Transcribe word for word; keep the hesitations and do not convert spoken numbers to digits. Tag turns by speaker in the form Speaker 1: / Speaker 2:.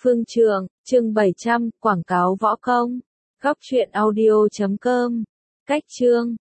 Speaker 1: Phương Trường, chương bảy trăm, quảng cáo võ công. Góc truyện audio chấm com. Cách chương